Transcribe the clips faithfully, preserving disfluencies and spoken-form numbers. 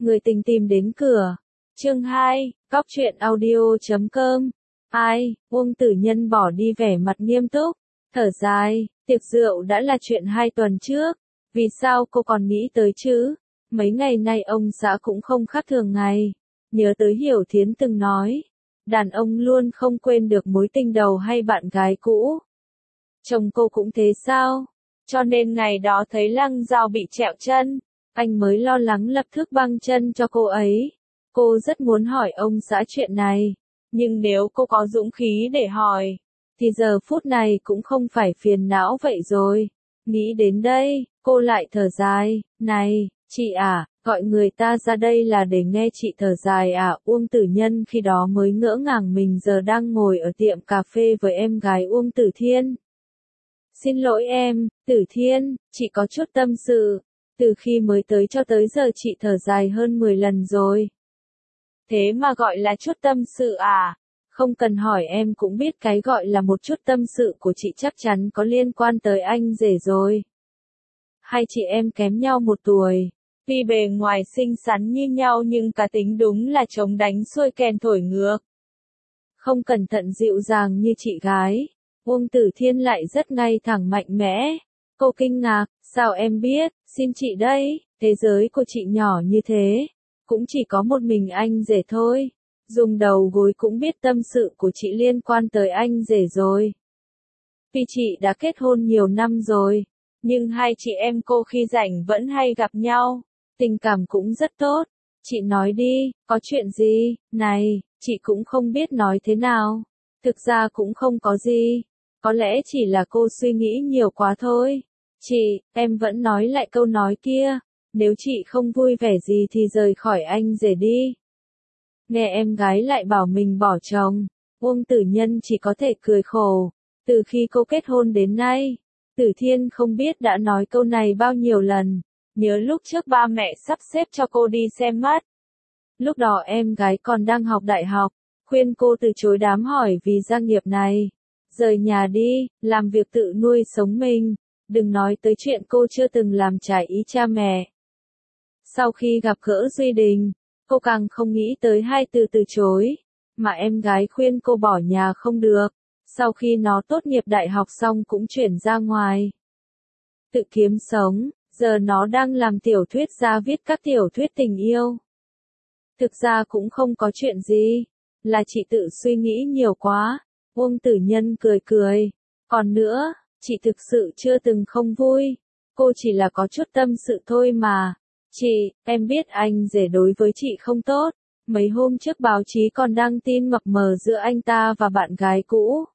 Người tình tìm đến cửa. Chương hai, Góc truyện audio chấm com. Ai, Uông Tử Nhân bỏ đi vẻ mặt nghiêm túc, thở dài, tiệc rượu đã là chuyện hai tuần trước, vì sao cô còn nghĩ tới chứ? Mấy ngày nay ông xã cũng không khác thường ngày, nhớ tới Hiểu Thiến từng nói, đàn ông luôn không quên được mối tình đầu hay bạn gái cũ. Chồng cô cũng thế sao? Cho nên ngày đó thấy Lăng Giao bị trẹo chân, anh mới lo lắng lập tức băng chân cho cô ấy. Cô rất muốn hỏi ông xã chuyện này, nhưng nếu cô có dũng khí để hỏi, thì giờ phút này cũng không phải phiền não vậy rồi. Nghĩ đến đây, cô lại thở dài, này, chị à, gọi người ta ra đây là để nghe chị thở dài à? Uông Tử Nhân khi đó mới ngỡ ngàng mình giờ đang ngồi ở tiệm cà phê với em gái Uông Tử Thiên. Xin lỗi em, Tử Thiên, chị có chút tâm sự, từ khi mới tới cho tới giờ chị thở dài hơn mười lần rồi. Thế mà gọi là chút tâm sự à? Không cần hỏi em cũng biết cái gọi là một chút tâm sự của chị chắc chắn có liên quan tới anh rể rồi. Hai chị em kém nhau một tuổi, tuy bề ngoài xinh xắn như nhau nhưng cá tính đúng là chống đánh xuôi kèn thổi ngược. Không cẩn thận dịu dàng như chị gái, Uông Tử Thiên lại rất ngay thẳng mạnh mẽ. Cô kinh ngạc, sao em biết, xin chị đây, thế giới của chị nhỏ như thế. Cũng chỉ có một mình anh rể thôi, dùng đầu gối cũng biết tâm sự của chị liên quan tới anh rể rồi. Vì chị đã kết hôn nhiều năm rồi, nhưng hai chị em cô khi rảnh vẫn hay gặp nhau, tình cảm cũng rất tốt. Chị nói đi, có chuyện gì? Này, chị cũng không biết nói thế nào. Thực ra cũng không có gì, có lẽ chỉ là cô suy nghĩ nhiều quá thôi. Chị, em vẫn nói lại câu nói kia. Nếu chị không vui vẻ gì thì rời khỏi anh rể đi. Nghe em gái lại bảo mình bỏ chồng, Uông Tử Nhân chỉ có thể cười khổ. Từ khi cô kết hôn đến nay, Tử Thiên không biết đã nói câu này bao nhiêu lần. Nhớ lúc trước ba mẹ sắp xếp cho cô đi xem mắt. Lúc đó em gái còn đang học đại học, khuyên cô từ chối đám hỏi vì gia nghiệp này. Rời nhà đi, làm việc tự nuôi sống mình. Đừng nói tới chuyện cô chưa từng làm trái ý cha mẹ. Sau khi gặp gỡ Duy Đình, cô càng không nghĩ tới hai từ từ chối, mà em gái khuyên cô bỏ nhà không được. Sau khi nó tốt nghiệp đại học xong cũng chuyển ra ngoài, tự kiếm sống, giờ nó đang làm tiểu thuyết gia viết các tiểu thuyết tình yêu. Thực ra cũng không có chuyện gì, là chị tự suy nghĩ nhiều quá. Uông Tử Nhân cười cười, còn nữa, chị thực sự chưa từng không vui, cô chỉ là có chút tâm sự thôi mà. Chị, em biết anh rể đối với chị không tốt, mấy hôm trước báo chí còn đăng tin mập mờ giữa anh ta và bạn gái cũ.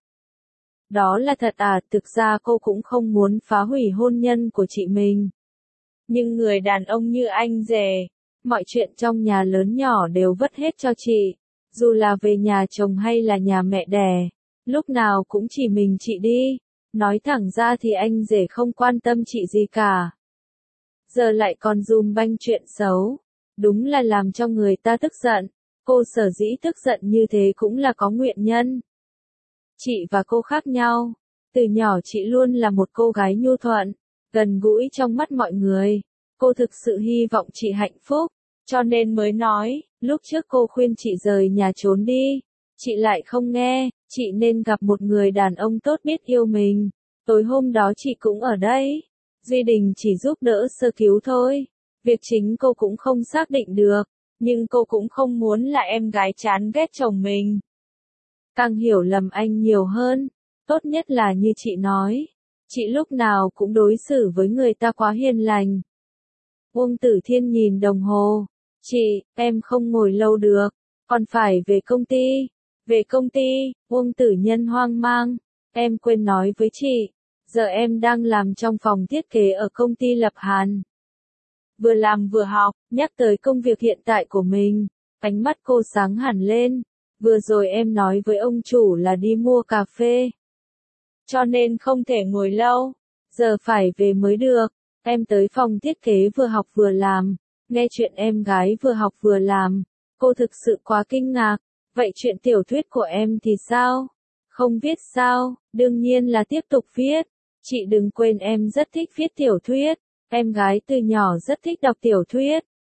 Đó là thật à? Thực ra cô cũng không muốn phá hủy hôn nhân của chị mình. Nhưng người đàn ông như anh rể, mọi chuyện trong nhà lớn nhỏ đều vất hết cho chị, dù là về nhà chồng hay là nhà mẹ đẻ, lúc nào cũng chỉ mình chị đi. Nói thẳng ra thì anh rể không quan tâm chị gì cả. Giờ lại còn dùm banh chuyện xấu, đúng là làm cho người ta tức giận. Cô sở dĩ tức giận như thế cũng là có nguyện nhân. Chị và cô khác nhau, từ nhỏ chị luôn là một cô gái nhu thuận, gần gũi trong mắt mọi người. Cô thực sự hy vọng chị hạnh phúc, cho nên mới nói, lúc trước cô khuyên chị rời nhà trốn đi, chị lại không nghe, chị nên gặp một người đàn ông tốt biết yêu mình. Tối hôm đó chị cũng ở đây. Duy Đình chỉ giúp đỡ sơ cứu thôi, việc chính cô cũng không xác định được, nhưng cô cũng không muốn là em gái chán ghét chồng mình. Càng hiểu lầm anh nhiều hơn, tốt nhất là như chị nói, chị lúc nào cũng đối xử với người ta quá hiền lành. Uông Tử Thiên nhìn đồng hồ, chị, em không ngồi lâu được, còn phải về công ty. Về công ty? Uông Tử Nhân hoang mang, em quên nói với chị. Giờ em đang làm trong phòng thiết kế ở công ty Lập Hàn. Vừa làm vừa học, nhắc tới công việc hiện tại của mình, ánh mắt cô sáng hẳn lên. Vừa rồi em nói với ông chủ là đi mua cà phê, cho nên không thể ngồi lâu, giờ phải về mới được. Em tới phòng thiết kế vừa học vừa làm, nghe chuyện em gái vừa học vừa làm, cô thực sự quá kinh ngạc. Vậy chuyện tiểu thuyết của em thì sao? Không viết sao? Đương nhiên là tiếp tục viết. Chị đừng quên em rất thích viết tiểu thuyết, em gái từ nhỏ rất thích đọc tiểu thuyết,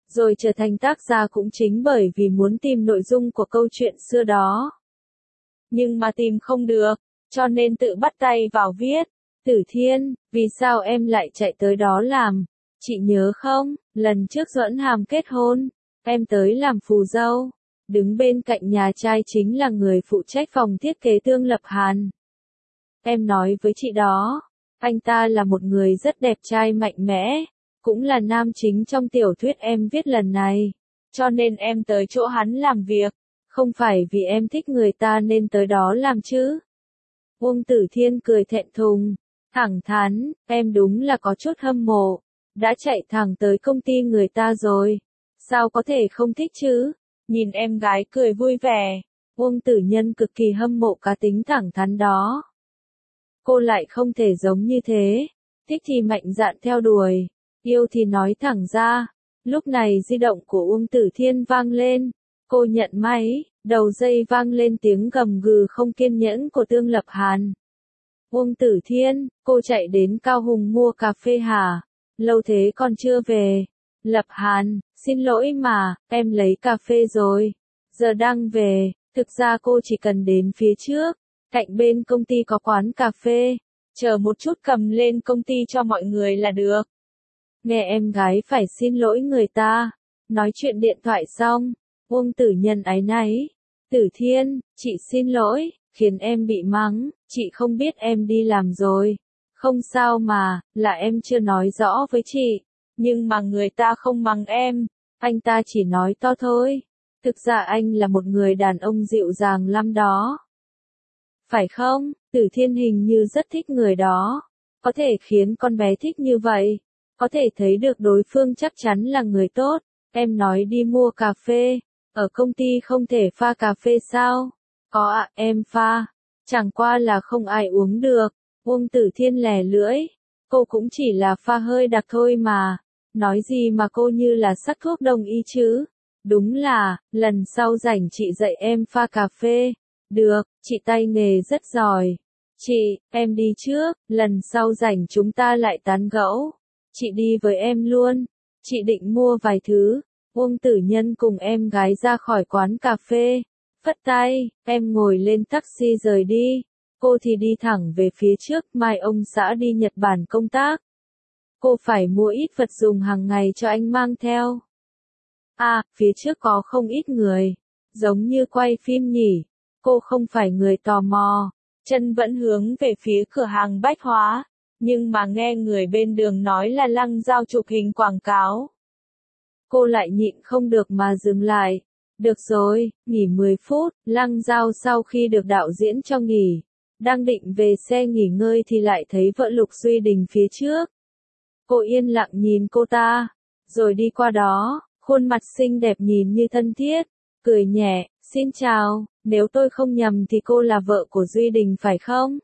rồi trở thành tác gia cũng chính bởi vì muốn tìm nội dung của câu chuyện xưa đó. Nhưng mà tìm không được, cho nên tự bắt tay vào viết. Tử Thiên, vì sao em lại chạy tới đó làm? Chị nhớ không, lần trước Duẫn Hàm kết hôn, em tới làm phù dâu. Đứng bên cạnh nhà trai chính là người phụ trách phòng thiết kế Tương Lập Hàn. Em nói với chị đó, anh ta là một người rất đẹp trai mạnh mẽ, cũng là nam chính trong tiểu thuyết em viết lần này. Cho nên em tới chỗ hắn làm việc, không phải vì em thích người ta nên tới đó làm chứ. Uông Tử Thiên cười thẹn thùng, thẳng thắn, em đúng là có chút hâm mộ, đã chạy thẳng tới công ty người ta rồi. Sao có thể không thích chứ? Nhìn em gái cười vui vẻ, Uông Tử Nhân cực kỳ hâm mộ cá tính thẳng thắn đó. Cô lại không thể giống như thế, thích thì mạnh dạn theo đuổi, yêu thì nói thẳng ra. Lúc này di động của Uông Tử Thiên vang lên, cô nhận máy, đầu dây vang lên tiếng gầm gừ không kiên nhẫn của Tương Lập Hàn. Uông Tử Thiên, cô chạy đến Cao Hùng mua cà phê hả? Lâu thế còn chưa về. Lập Hàn, xin lỗi mà, em lấy cà phê rồi. Giờ đang về, thực ra cô chỉ cần đến phía trước, cạnh bên công ty có quán cà phê, chờ một chút cầm lên công ty cho mọi người là được. Nghe em gái phải xin lỗi người ta. Nói chuyện điện thoại xong, Uông Tử Nhân áy náy. Tử Thiên, chị xin lỗi, khiến em bị mắng, chị không biết em đi làm rồi. Không sao mà, là em chưa nói rõ với chị. Nhưng mà người ta không mắng em, anh ta chỉ nói to thôi. Thực ra anh là một người đàn ông dịu dàng lắm đó. Phải không? Tử Thiên hình như rất thích người đó. Có thể khiến con bé thích như vậy. Có thể thấy được đối phương chắc chắn là người tốt. Em nói đi mua cà phê. Ở công ty không thể pha cà phê sao? Có ạ, à, em pha. Chẳng qua là không ai uống được. Uông Tử Thiên lè lưỡi. Cô cũng chỉ là pha hơi đặc thôi mà. Nói gì mà cô như là sắc thuốc đông y chứ? Đúng là, lần sau rảnh chị dạy em pha cà phê. Được, chị tay nghề rất giỏi. Chị, em đi trước, lần sau rảnh chúng ta lại tán gẫu. Chị đi với em luôn. Chị định mua vài thứ. Uông Tử Nhân cùng em gái ra khỏi quán cà phê. Phất tay, em ngồi lên taxi rời đi. Cô thì đi thẳng về phía trước, mai ông xã đi Nhật Bản công tác. Cô phải mua ít vật dùng hàng ngày cho anh mang theo. À, phía trước có không ít người. Giống như quay phim nhỉ. Cô không phải người tò mò. Chân vẫn hướng về phía cửa hàng bách hóa. Nhưng mà nghe người bên đường nói là Lăng Giao chụp hình quảng cáo. Cô lại nhịn không được mà dừng lại. Được rồi, nghỉ mười phút, Lăng Giao sau khi được đạo diễn cho nghỉ. Đang định về xe nghỉ ngơi thì lại thấy vợ Lục Duy Đình phía trước. Cô yên lặng nhìn cô ta, rồi đi qua đó, khuôn mặt xinh đẹp nhìn như thân thiết, cười nhẹ, xin chào, nếu tôi không nhầm thì cô là vợ của Duy Đình phải không?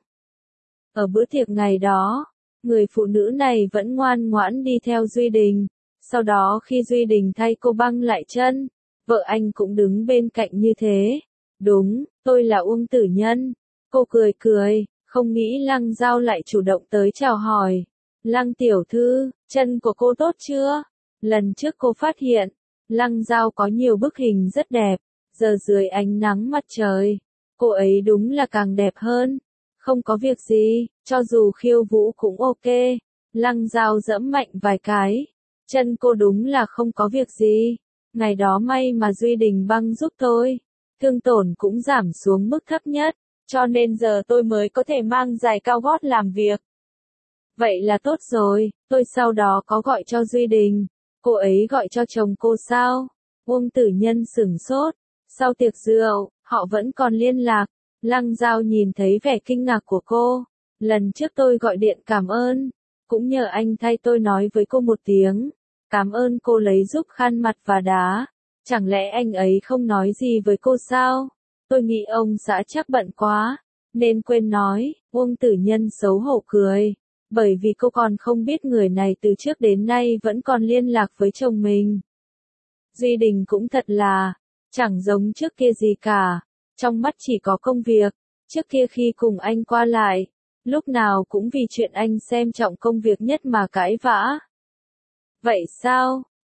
Ở bữa tiệc ngày đó, người phụ nữ này vẫn ngoan ngoãn đi theo Duy Đình, sau đó khi Duy Đình thay cô băng lại chân, vợ anh cũng đứng bên cạnh như thế. Đúng, tôi là Uông Tử Nhân. Cô cười cười, không nghĩ Lăng Giao lại chủ động tới chào hỏi. Lăng tiểu thư, chân của cô tốt chưa? Lần trước cô phát hiện, Lăng Giao có nhiều bức hình rất đẹp, giờ dưới ánh nắng mặt trời, cô ấy đúng là càng đẹp hơn. Không có việc gì, cho dù khiêu vũ cũng ok. Lăng Giao giẫm mạnh vài cái, chân cô đúng là không có việc gì. Ngày đó may mà Duy Đình băng giúp tôi, thương tổn cũng giảm xuống mức thấp nhất, cho nên giờ tôi mới có thể mang giày cao gót làm việc. Vậy là tốt rồi, tôi sau đó có gọi cho Duy Đình. Cô ấy gọi cho chồng cô sao? Uông Tử Nhân sửng sốt. Sau tiệc rượu, họ vẫn còn liên lạc. Lăng Giao nhìn thấy vẻ kinh ngạc của cô. Lần trước tôi gọi điện cảm ơn, cũng nhờ anh thay tôi nói với cô một tiếng. Cảm ơn cô lấy giúp khăn mặt và đá. Chẳng lẽ anh ấy không nói gì với cô sao? Tôi nghĩ ông xã chắc bận quá, nên quên nói. Uông Tử Nhân xấu hổ cười. Bởi vì cô còn không biết người này từ trước đến nay vẫn còn liên lạc với chồng mình. Duy Đình cũng thật là, chẳng giống trước kia gì cả. Trong mắt chỉ có công việc. Trước kia khi cùng anh qua lại, lúc nào cũng vì chuyện anh xem trọng công việc nhất mà cãi vã. Vậy sao?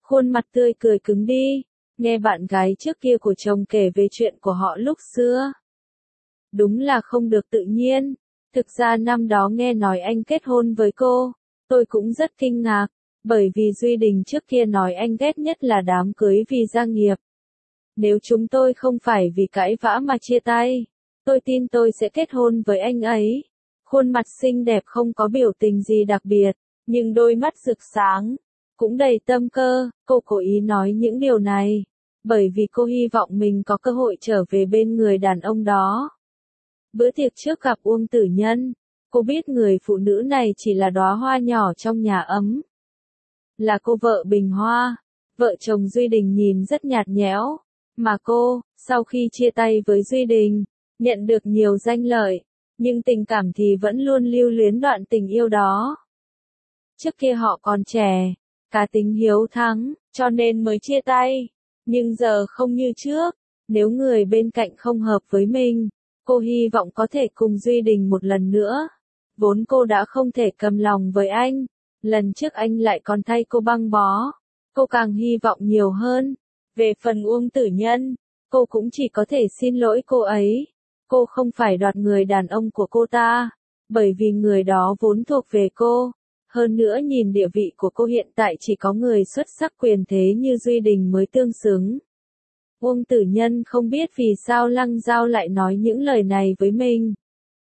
khuôn mặt tươi cười cứng đi, nghe bạn gái trước kia của chồng kể về chuyện của họ lúc xưa. Đúng là không được tự nhiên, thực ra năm đó nghe nói anh kết hôn với cô, tôi cũng rất kinh ngạc, bởi vì Duy Đình trước kia nói anh ghét nhất là đám cưới vì gia nghiệp. Nếu chúng tôi không phải vì cãi vã mà chia tay, tôi tin tôi sẽ kết hôn với anh ấy. Khuôn mặt xinh đẹp không có biểu tình gì đặc biệt, nhưng đôi mắt rực sáng, cũng đầy tâm cơ, cô cố ý nói những điều này, bởi vì cô hy vọng mình có cơ hội trở về bên người đàn ông đó. Bữa tiệc trước gặp Uông Tử Nhân, cô biết người phụ nữ này chỉ là đóa hoa nhỏ trong nhà ấm. Là cô vợ Bình Hoa, vợ chồng Duy Đình nhìn rất nhạt nhẽo, mà cô, sau khi chia tay với Duy Đình, nhận được nhiều danh lợi, nhưng tình cảm thì vẫn luôn lưu luyến đoạn tình yêu đó. Trước kia họ còn trẻ, cá tính hiếu thắng, cho nên mới chia tay, nhưng giờ không như trước, nếu người bên cạnh không hợp với mình, cô hy vọng có thể cùng Duy Đình một lần nữa. Vốn cô đã không thể cầm lòng với anh, lần trước anh lại còn thay cô băng bó, cô càng hy vọng nhiều hơn. Về phần Uông Tử Nhân, cô cũng chỉ có thể xin lỗi cô ấy. Cô không phải đoạt người đàn ông của cô ta, bởi vì người đó vốn thuộc về cô. Hơn nữa nhìn địa vị của cô hiện tại chỉ có người xuất sắc quyền thế như Duy Đình mới tương xứng. Uông Tử Nhân không biết vì sao Lăng Giao lại nói những lời này với mình.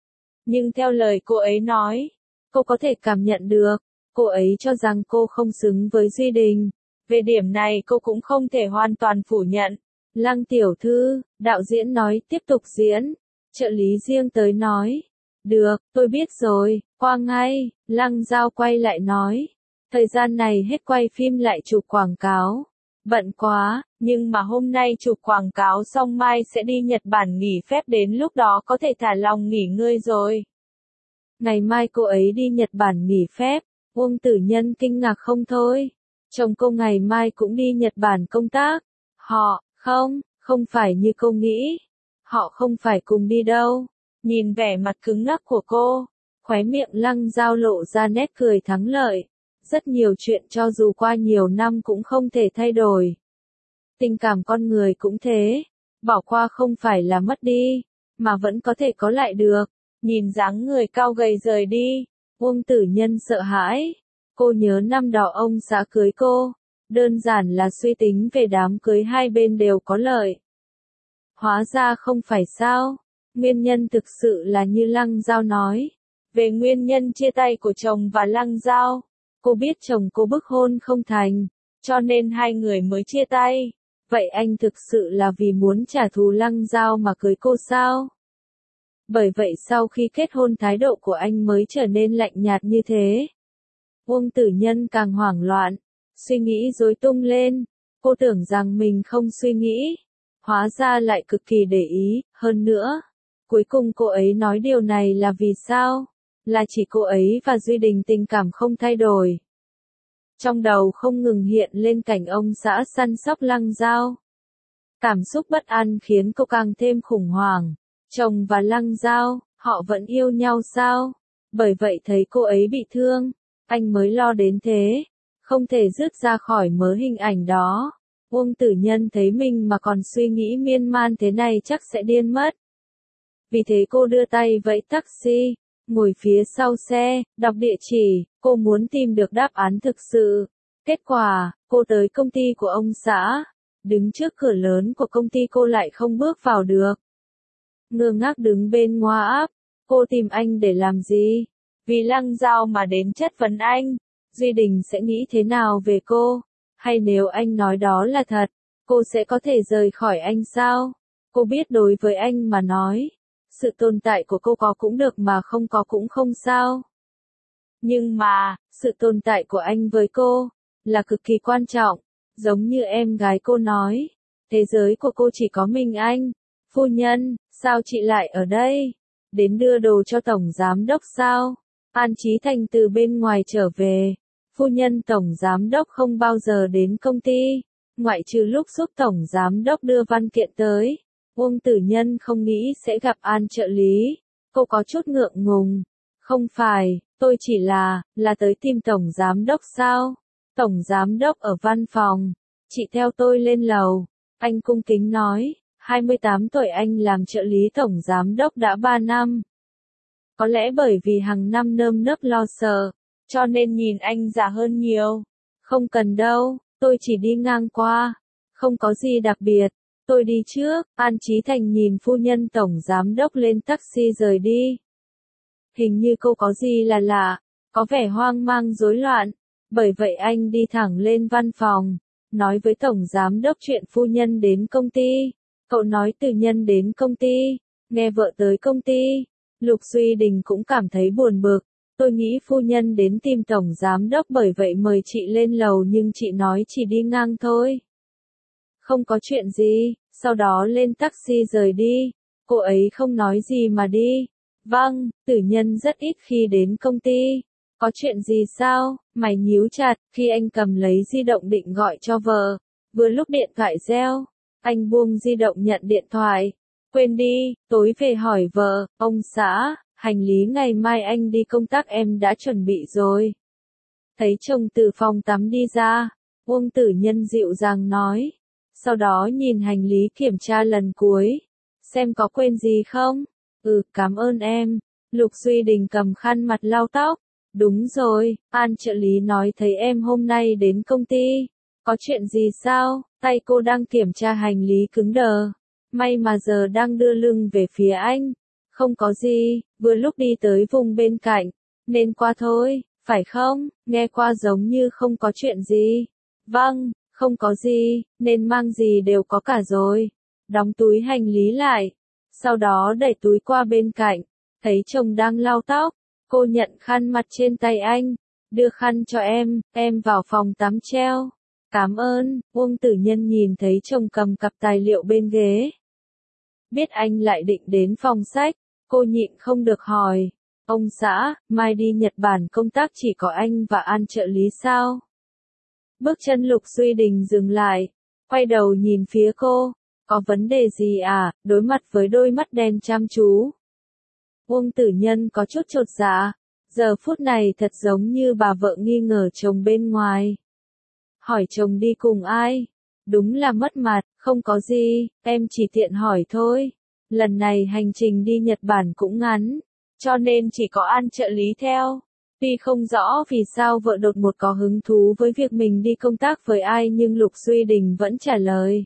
Nhưng theo lời cô ấy nói, cô có thể cảm nhận được, cô ấy cho rằng cô không xứng với Duy Đình. Về điểm này cô cũng không thể hoàn toàn phủ nhận. Lăng tiểu thư, đạo diễn nói tiếp tục diễn. Trợ lý riêng tới nói. Được, tôi biết rồi, qua ngay. Lăng Giao quay lại nói. Thời gian này hết quay phim lại chụp quảng cáo. Bận quá, nhưng mà hôm nay chụp quảng cáo xong mai sẽ đi Nhật Bản nghỉ phép, đến lúc đó có thể thả lòng nghỉ ngơi rồi. Ngày mai cô ấy đi Nhật Bản nghỉ phép, Uông Tử Nhân kinh ngạc không thôi. Chồng cô ngày mai cũng đi Nhật Bản công tác. Họ, không, không phải như cô nghĩ. Họ không phải cùng đi đâu. Nhìn vẻ mặt cứng ngắc của cô, khóe miệng Lăng Giao lộ ra nét cười thắng lợi. Rất nhiều chuyện cho dù qua nhiều năm cũng không thể thay đổi. Tình cảm con người cũng thế. Bỏ qua không phải là mất đi, mà vẫn có thể có lại được. Nhìn dáng người cao gầy rời đi, Uông Tử Nhân sợ hãi. Cô nhớ năm đó ông xã cưới cô, đơn giản là suy tính về đám cưới hai bên đều có lợi. Hóa ra không phải sao, nguyên nhân thực sự là như Lăng Giao nói. Về nguyên nhân chia tay của chồng và Lăng Giao, cô biết chồng cô bức hôn không thành, cho nên hai người mới chia tay. Vậy anh thực sự là vì muốn trả thù Lăng Giao mà cưới cô sao? Bởi vậy sau khi kết hôn thái độ của anh mới trở nên lạnh nhạt như thế. Uông Tử Nhân càng hoảng loạn, suy nghĩ rối tung lên, cô tưởng rằng mình không suy nghĩ, hóa ra lại cực kỳ để ý, hơn nữa. Cuối cùng cô ấy nói điều này là vì sao? Là chỉ cô ấy và Duy Đình tình cảm không thay đổi. Trong đầu không ngừng hiện lên cảnh ông xã săn sóc Lăng Giao. Cảm xúc bất an khiến cô càng thêm khủng hoảng. Chồng và Lăng Giao, họ vẫn yêu nhau sao? Bởi vậy thấy cô ấy bị thương, anh mới lo đến thế, không thể dứt ra khỏi mớ hình ảnh đó. Uông Tử Nhân thấy mình mà còn suy nghĩ miên man thế này chắc sẽ điên mất. Vì thế cô đưa tay vẫy taxi, ngồi phía sau xe, đọc địa chỉ, cô muốn tìm được đáp án thực sự. Kết quả, cô tới công ty của ông xã, đứng trước cửa lớn của công ty cô lại không bước vào được. Ngơ ngác đứng bên ngoài, cô tìm anh để làm gì? Vì Lăng Giao mà đến chất vấn anh, Duy Đình sẽ nghĩ thế nào về cô? Hay nếu anh nói đó là thật, cô sẽ có thể rời khỏi anh sao? Cô biết đối với anh mà nói, sự tồn tại của cô có cũng được mà không có cũng không sao. Nhưng mà, sự tồn tại của anh với cô, là cực kỳ quan trọng, giống như em gái cô nói, thế giới của cô chỉ có mình anh. Phu nhân, sao chị lại ở đây? Đến đưa đồ cho tổng giám đốc sao? An Chí Thành từ bên ngoài trở về. Phu nhân tổng giám đốc không bao giờ đến công ty, ngoại trừ lúc giúp tổng giám đốc đưa văn kiện tới. Uông Tử Nhân không nghĩ sẽ gặp An trợ lý. Cô có chút ngượng ngùng. Không phải, tôi chỉ là, là tới tìm tổng giám đốc sao? Tổng giám đốc ở văn phòng. Chị theo tôi lên lầu. Anh cung kính nói, hai mươi tám tuổi anh làm trợ lý tổng giám đốc đã ba năm. Có lẽ bởi vì hàng năm nơm nớp lo sợ, cho nên nhìn anh già hơn nhiều. Không cần đâu, tôi chỉ đi ngang qua. Không có gì đặc biệt. Tôi đi trước. An Chí Thành nhìn phu nhân tổng giám đốc lên taxi rời đi. Hình như cô có gì là lạ, có vẻ hoang mang rối loạn. Bởi vậy anh đi thẳng lên văn phòng, nói với tổng giám đốc chuyện phu nhân đến công ty. Cậu nói từ nhân đến công ty, nghe vợ tới công ty. Lục Duy Đình cũng cảm thấy buồn bực. Tôi nghĩ phu nhân đến tìm tổng giám đốc bởi vậy mời chị lên lầu nhưng chị nói chỉ đi ngang thôi. Không có chuyện gì, sau đó lên taxi rời đi. Cô ấy không nói gì mà đi. Vâng, Tử Nhân rất ít khi đến công ty. Có chuyện gì sao? Mày nhíu chặt, khi anh cầm lấy di động định gọi cho vợ. Vừa lúc điện thoại reo, anh buông di động nhận điện thoại. Quên đi, tối về hỏi vợ, ông xã, hành lý ngày mai anh đi công tác em đã chuẩn bị rồi. Thấy chồng từ phòng tắm đi ra, Uông Tử Nhân dịu dàng nói. Sau đó nhìn hành lý kiểm tra lần cuối. Xem có quên gì không? Ừ, cảm ơn em. Lục Duy Đình cầm khăn mặt lau tóc. Đúng rồi, An trợ lý nói thấy em hôm nay đến công ty. Có chuyện gì sao? Tay cô đang kiểm tra hành lý cứng đờ. May mà giờ đang đưa lưng về phía anh. Không có gì, vừa lúc đi tới vùng bên cạnh. Nên qua thôi, phải không? Nghe qua giống như không có chuyện gì. Vâng, không có gì, nên mang gì đều có cả rồi. Đóng túi hành lý lại. Sau đó đẩy túi qua bên cạnh. Thấy chồng đang lau tóc. Cô nhận khăn mặt trên tay anh. Đưa khăn cho em, em vào phòng tắm treo. Cảm ơn. Uông Tử Nhân nhìn thấy chồng cầm cặp tài liệu bên ghế. Biết anh lại định đến phòng sách. Cô nhịn không được hỏi. Ông xã, mai đi Nhật Bản công tác chỉ có anh và An trợ lý sao? Bước chân Lục Duy Đình dừng lại. Quay đầu nhìn phía cô. Có vấn đề gì à? Đối mặt với đôi mắt đen chăm chú. Uông Tử Nhân có chút chột dạ. Giờ phút này thật giống như bà vợ nghi ngờ chồng bên ngoài. Hỏi chồng đi cùng ai? Đúng là mất mặt, không có gì, em chỉ tiện hỏi thôi. Lần này hành trình đi Nhật Bản cũng ngắn, cho nên chỉ có An trợ lý theo. Tuy không rõ vì sao vợ đột ngột có hứng thú với việc mình đi công tác với ai nhưng Lục Duy Đình vẫn trả lời.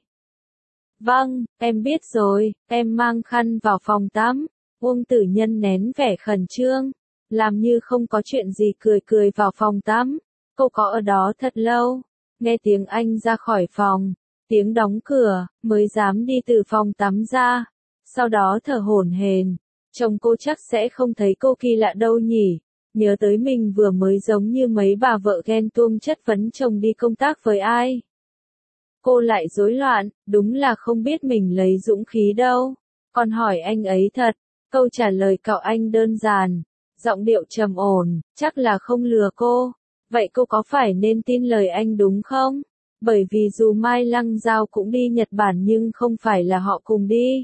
Vâng, em biết rồi, em mang khăn vào phòng tắm. Uông Tử Nhân nén vẻ khẩn trương, làm như không có chuyện gì cười cười vào phòng tắm. Cô có ở đó thật lâu, nghe tiếng anh ra khỏi phòng, tiếng đóng cửa, mới dám đi từ phòng tắm ra. Sau đó thở hổn hển, chồng cô chắc sẽ không thấy cô kỳ lạ đâu nhỉ. Nhớ tới mình vừa mới giống như mấy bà vợ ghen tuông chất vấn chồng đi công tác với ai. Cô lại rối loạn, đúng là không biết mình lấy dũng khí đâu. Còn hỏi anh ấy thật, câu trả lời cậu anh đơn giản, giọng điệu trầm ổn, chắc là không lừa cô. Vậy cô có phải nên tin lời anh đúng không? Bởi vì dù Mai Lăng Giao cũng đi Nhật Bản nhưng không phải là họ cùng đi.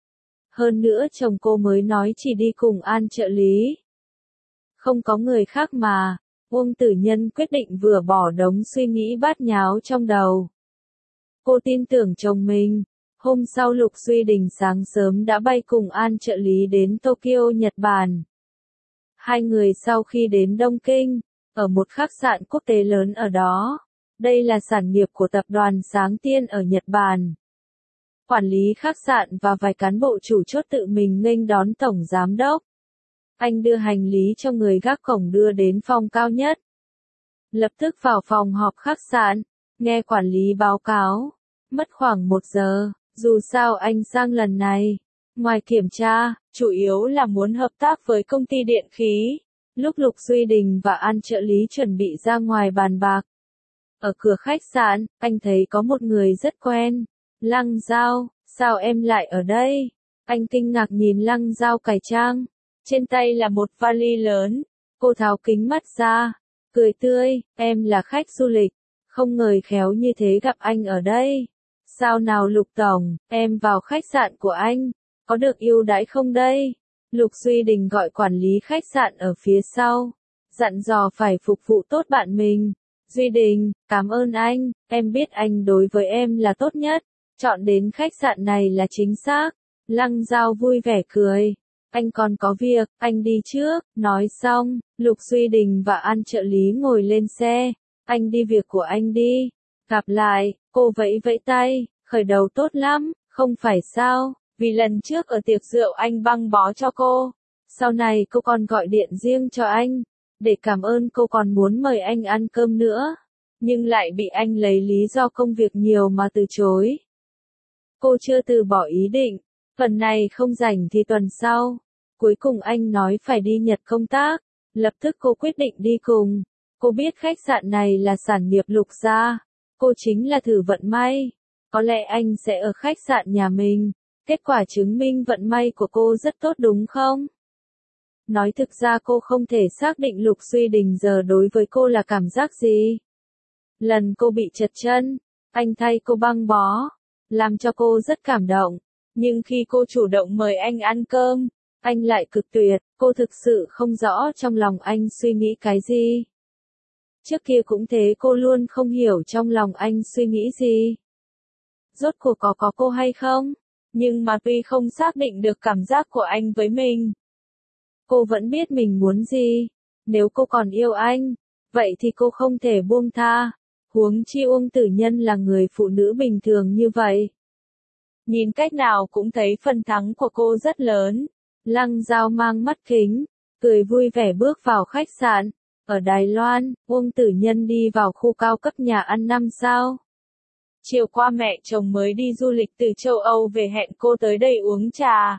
Hơn nữa chồng cô mới nói chỉ đi cùng An trợ lý. Không có người khác mà. Uông Tử Nhân quyết định vừa bỏ đống suy nghĩ bát nháo trong đầu. Cô tin tưởng chồng mình. Hôm sau Lục Duy Đình sáng sớm đã bay cùng An trợ lý đến Tokyo, Nhật Bản. Hai người sau khi đến Đông Kinh, ở một khách sạn quốc tế lớn ở đó. Đây là sản nghiệp của tập đoàn Sáng Tiên ở Nhật Bản. Quản lý khách sạn và vài cán bộ chủ chốt tự mình nghênh đón tổng giám đốc. Anh đưa hành lý cho người gác cổng đưa đến phòng cao nhất. Lập tức vào phòng họp khách sạn, nghe quản lý báo cáo. Mất khoảng một giờ, dù sao anh sang lần này. Ngoài kiểm tra, chủ yếu là muốn hợp tác với công ty điện khí. Lúc Lục Duy Đình và An trợ lý chuẩn bị ra ngoài bàn bạc. Ở cửa khách sạn, anh thấy có một người rất quen. Lăng Giao, sao em lại ở đây? Anh kinh ngạc nhìn Lăng Giao cải trang. Trên tay là một vali lớn. Cô tháo kính mắt ra. Cười tươi, em là khách du lịch. Không ngờ khéo như thế gặp anh ở đây. Sao nào Lục Tổng, em vào khách sạn của anh. Có được ưu đãi không đây? Lục Duy Đình gọi quản lý khách sạn ở phía sau. Dặn dò phải phục vụ tốt bạn mình. Duy Đình, cảm ơn anh, em biết anh đối với em là tốt nhất, chọn đến khách sạn này là chính xác. Lăng Giao vui vẻ cười. Anh còn có việc, anh đi trước. Nói xong, Lục Duy Đình và An trợ lý ngồi lên xe. Anh đi việc của anh đi. Gặp lại, cô vẫy vẫy tay, khởi đầu tốt lắm, không phải sao, vì lần trước ở tiệc rượu anh băng bó cho cô. Sau này cô còn gọi điện riêng cho anh, để cảm ơn cô còn muốn mời anh ăn cơm nữa. Nhưng lại bị anh lấy lý do công việc nhiều mà từ chối. Cô chưa từ bỏ ý định, tuần này không rảnh thì tuần sau. Cuối cùng anh nói phải đi Nhật công tác, lập tức cô quyết định đi cùng. Cô biết khách sạn này là sản nghiệp Lục gia, cô chính là thử vận may. Có lẽ anh sẽ ở khách sạn nhà mình, kết quả chứng minh vận may của cô rất tốt đúng không? Nói thực ra cô không thể xác định Lục Duy Đình giờ đối với cô là cảm giác gì. Lần cô bị trật chân, anh thay cô băng bó, làm cho cô rất cảm động. Nhưng khi cô chủ động mời anh ăn cơm, anh lại cực tuyệt, cô thực sự không rõ trong lòng anh suy nghĩ cái gì. Trước kia cũng thế, cô luôn không hiểu trong lòng anh suy nghĩ gì. Rốt cuộc có có cô hay không? Nhưng mà tuy không xác định được cảm giác của anh với mình, cô vẫn biết mình muốn gì. Nếu cô còn yêu anh, vậy thì cô không thể buông tha. Huống chi Uông Tử Nhân là người phụ nữ bình thường như vậy. Nhìn cách nào cũng thấy phần thắng của cô rất lớn. Lăng Giao mang mắt kính, cười vui vẻ bước vào khách sạn. Ở Đài Loan, Uông Tử Nhân đi vào khu cao cấp nhà ăn năm sao. Chiều qua mẹ chồng mới đi du lịch từ châu Âu về hẹn cô tới đây uống trà.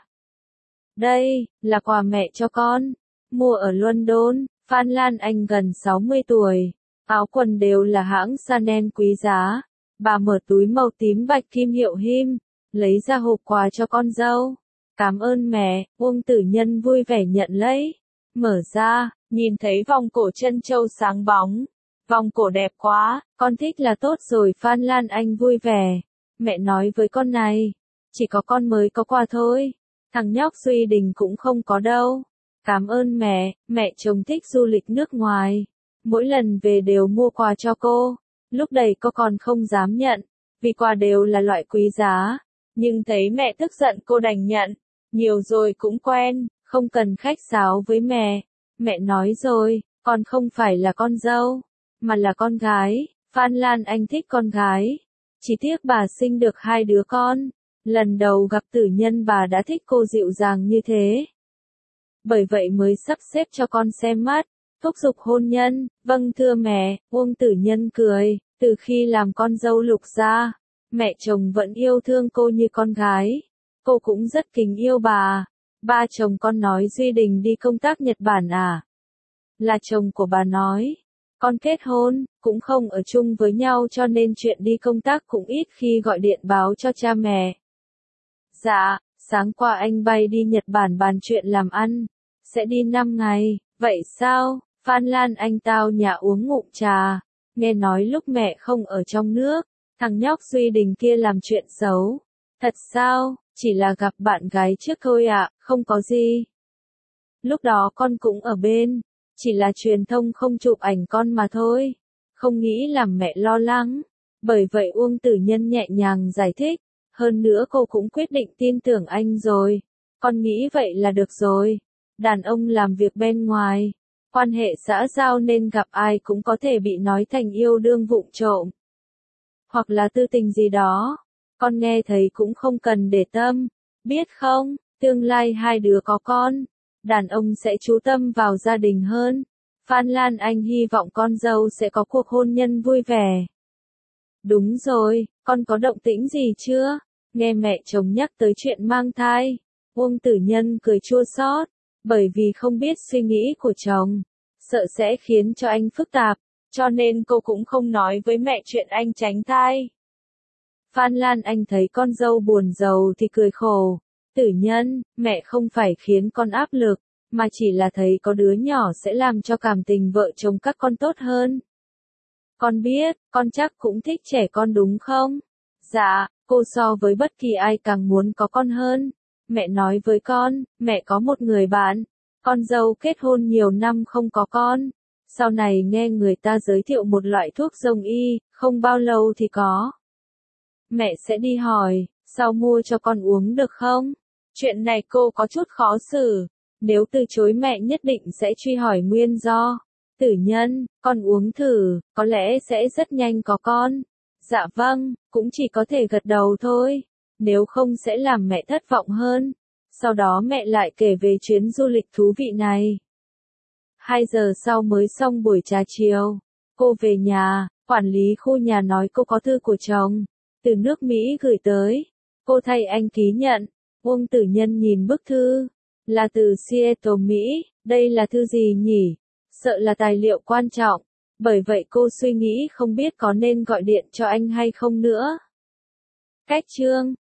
Đây, là quà mẹ cho con. Mua ở London, Phan Lan Anh gần sáu mươi tuổi. Áo quần đều là hãng Chanel quý giá. Bà mở túi màu tím bạch kim hiệu Him, lấy ra hộp quà cho con dâu. Cảm ơn mẹ, Uông Tử Nhân vui vẻ nhận lấy. Mở ra, nhìn thấy vòng cổ trân châu sáng bóng. Vòng cổ đẹp quá, con thích là tốt rồi. Phan Lan Anh vui vẻ. Mẹ nói với con này, chỉ có con mới có quà thôi. Thằng nhóc Duy Đình cũng không có đâu. Cảm ơn mẹ, mẹ chồng thích du lịch nước ngoài. Mỗi lần về đều mua quà cho cô. Lúc đấy cô còn không dám nhận, vì quà đều là loại quý giá. Nhưng thấy mẹ tức giận cô đành nhận. Nhiều rồi cũng quen, không cần khách sáo với mẹ. Mẹ nói rồi, con không phải là con dâu, mà là con gái. Phan Lan Anh thích con gái. Chỉ tiếc bà sinh được hai đứa con. Lần đầu gặp Tử Nhân bà đã thích cô dịu dàng như thế. Bởi vậy mới sắp xếp cho con xem mắt, thúc giục hôn nhân. Vâng thưa mẹ, Uông Tử Nhân cười. Từ khi làm con dâu Lục gia, mẹ chồng vẫn yêu thương cô như con gái. Cô cũng rất kính yêu bà. Ba chồng con nói Duy Đình đi công tác Nhật Bản à? Là chồng của bà nói. Con kết hôn, cũng không ở chung với nhau cho nên chuyện đi công tác cũng ít khi gọi điện báo cho cha mẹ. Dạ, sáng qua anh bay đi Nhật Bản bàn chuyện làm ăn. Sẽ đi năm ngày, vậy sao? Phan Lan Anh tao nhà uống ngụm trà. Nghe nói lúc mẹ không ở trong nước, thằng nhóc Duy Đình kia làm chuyện xấu. Thật sao? Chỉ là gặp bạn gái trước thôi ạ, à, không có gì. Lúc đó con cũng ở bên, chỉ là truyền thông không chụp ảnh con mà thôi. Không nghĩ làm mẹ lo lắng. Bởi vậy Uông Tử Nhân nhẹ nhàng giải thích. Hơn nữa cô cũng quyết định tin tưởng anh rồi. Con nghĩ vậy là được rồi. Đàn ông làm việc bên ngoài, quan hệ xã giao nên gặp ai cũng có thể bị nói thành yêu đương vụng trộm. Hoặc là tư tình gì đó. Con nghe thấy cũng không cần để tâm. Biết không, tương lai hai đứa có con, đàn ông sẽ chú tâm vào gia đình hơn. Phan Lan Anh hy vọng con dâu sẽ có cuộc hôn nhân vui vẻ. Đúng rồi, con có động tĩnh gì chưa? Nghe mẹ chồng nhắc tới chuyện mang thai. Uông Tử Nhân cười chua xót, bởi vì không biết suy nghĩ của chồng, sợ sẽ khiến cho anh phức tạp, cho nên cô cũng không nói với mẹ chuyện anh tránh thai. Phan Lan Anh thấy con dâu buồn rầu thì cười khổ. Tử Nhân, mẹ không phải khiến con áp lực, mà chỉ là thấy có đứa nhỏ sẽ làm cho cảm tình vợ chồng các con tốt hơn. Con biết, con chắc cũng thích trẻ con đúng không? Dạ, cô so với bất kỳ ai càng muốn có con hơn. Mẹ nói với con, mẹ có một người bạn, con dâu kết hôn nhiều năm không có con. Sau này nghe người ta giới thiệu một loại thuốc đông y, không bao lâu thì có. Mẹ sẽ đi hỏi, sau mua cho con uống được không? Chuyện này cô có chút khó xử. Nếu từ chối mẹ nhất định sẽ truy hỏi nguyên do. Tử Nhân, con uống thử, có lẽ sẽ rất nhanh có con. Dạ vâng, cũng chỉ có thể gật đầu thôi. Nếu không sẽ làm mẹ thất vọng hơn. Sau đó mẹ lại kể về chuyến du lịch thú vị này. Hai giờ sau mới xong buổi trà chiều. Cô về nhà, quản lý khu nhà nói cô có thư của chồng. Từ nước Mỹ gửi tới. Cô thay anh ký nhận. Uông Tử Nhân nhìn bức thư. Là từ Seattle, Mỹ. Đây là thư gì nhỉ? Sợ là tài liệu quan trọng. Bởi vậy cô suy nghĩ không biết có nên gọi điện cho anh hay không nữa. Cách chương